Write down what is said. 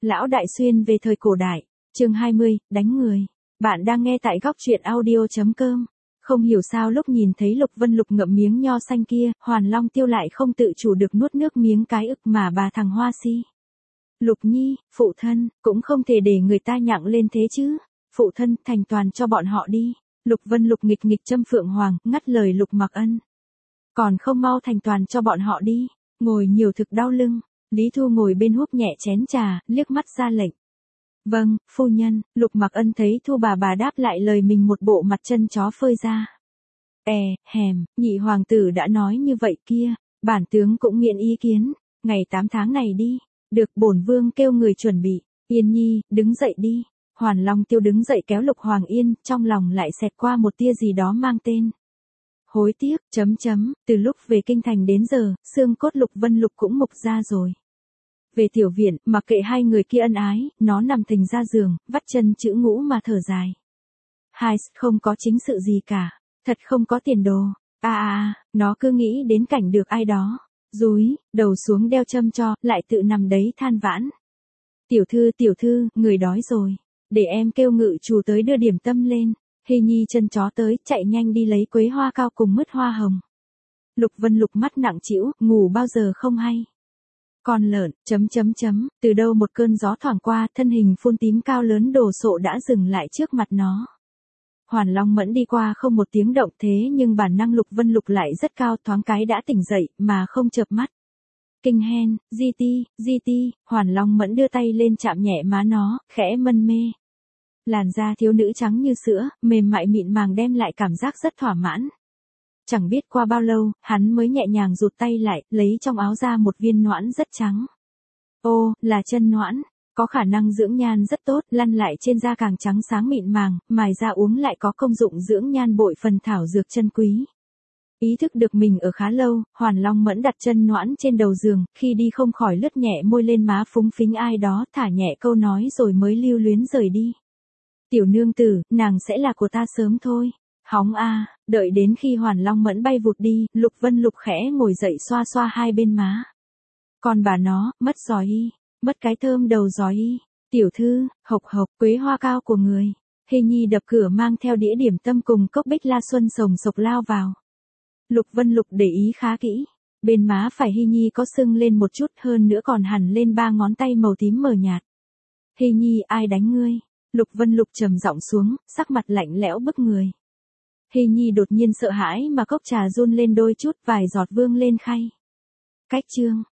Lão Đại Xuyên về thời cổ đại, chương 20, đánh người. Bạn đang nghe tại góc truyện audio.com. Không hiểu sao lúc nhìn thấy Lục Vân Lục ngậm miếng nho xanh kia, Hoàn Long Tiêu lại không tự chủ được nuốt nước miếng cái ức mà bà thằng Hoa Si. Lục Nhi, phụ thân, cũng không thể để người ta nhặng lên thế chứ. Phụ thân, thành toàn cho bọn họ đi. Lục Vân Lục nghịch nghịch châm Phượng Hoàng, ngắt lời Lục Mặc Ân. Còn không mau thành toàn cho bọn họ đi, ngồi nhiều thực đau lưng. Lý Thu ngồi bên húp nhẹ chén trà, liếc mắt ra lệnh. Vâng, phu nhân. Lục Mặc Ân thấy Thu bà đáp lại lời mình một bộ mặt chân chó phơi ra. Nhị hoàng tử đã nói như vậy kia, bản tướng cũng miễn ý kiến, ngày 8 tháng này đi, được bổn vương kêu người chuẩn bị. Yên Nhi, đứng dậy đi. Hoàn Long Tiêu đứng dậy kéo Lục Hoàng Yên, trong lòng lại xẹt qua một tia gì đó mang tên hối tiếc, từ lúc về kinh thành đến giờ, xương cốt Lục Vân Lục cũng mục ra rồi. Về tiểu viện, mặc kệ hai người kia ân ái, nó nằm thình ra giường, vắt chân chữ ngũ mà thở dài. Hai, không có chính sự gì cả, thật không có tiền đồ. Nó cứ nghĩ đến cảnh được ai đó dúi đầu xuống đeo châm cho, lại tự nằm đấy than vãn. Tiểu thư, người đói rồi, để em kêu ngự chủ tới đưa điểm tâm lên. Hy Nhi chân chó tới, chạy nhanh đi lấy quế hoa cao cùng mứt hoa hồng. Lục Vân Lục mắt nặng trĩu, ngủ bao giờ không hay. Con lợn, từ đâu một cơn gió thoảng qua, thân hình phun tím cao lớn đồ sộ đã dừng lại trước mặt nó. Hoàn Long Mẫn đi qua không một tiếng động, thế nhưng bản năng Lục Vân Lục lại rất cao, thoáng cái đã tỉnh dậy, mà không chợp mắt. Kinh hen, GT, Hoàn Long Mẫn đưa tay lên chạm nhẹ má nó, khẽ mân mê. Làn da thiếu nữ trắng như sữa, mềm mại mịn màng đem lại cảm giác rất thỏa mãn. Chẳng biết qua bao lâu, hắn mới nhẹ nhàng rụt tay lại, lấy trong áo ra một viên noãn rất trắng. Ô, là chân noãn, có khả năng dưỡng nhan rất tốt, lăn lại trên da càng trắng sáng mịn màng, mài ra uống lại có công dụng dưỡng nhan bội phần thảo dược chân quý. Ý thức được mình ở khá lâu, Hoàn Long Mẫn đặt chân noãn trên đầu giường, khi đi không khỏi lướt nhẹ môi lên má phúng phính ai đó, thả nhẹ câu nói rồi mới lưu luyến rời đi. Tiểu nương tử, nàng sẽ là của ta sớm thôi. Hóng đợi đến khi Hoàn Long Mẫn bay vụt đi, Lục Vân Lục khẽ ngồi dậy xoa xoa hai bên má. Còn bà nó, mất giói y, mất cái thơm đầu giói y. Tiểu thư, hộc quế hoa cao của người. Hy Nhi đập cửa mang theo đĩa điểm tâm cùng cốc bích la xuân sồng sộc lao vào. Lục Vân Lục để ý khá kỹ. Bên má phải Hy Nhi có sưng lên một chút, hơn nữa còn hằn lên 3 ngón tay màu tím mờ nhạt. Hy Nhi, ai đánh ngươi? Lục Vân Lục trầm giọng xuống, sắc mặt lạnh lẽo bức người. Hy Nhi đột nhiên sợ hãi mà cốc trà run lên đôi chút, vài giọt vương lên khay. Cách chương,